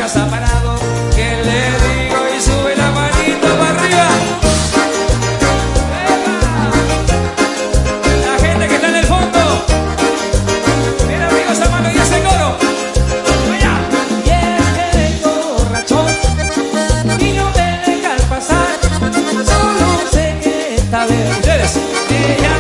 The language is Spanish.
pasa parado? ¿Qué le digo? Y sube la manito para arriba. ¡Epa! La gente que está en el fondo. Mira arriba esa mano y ese coro. ¡Vaya! Y es que vengo borrachón y no me dejan pasar. Solo sé que esta vez Ustedes. ella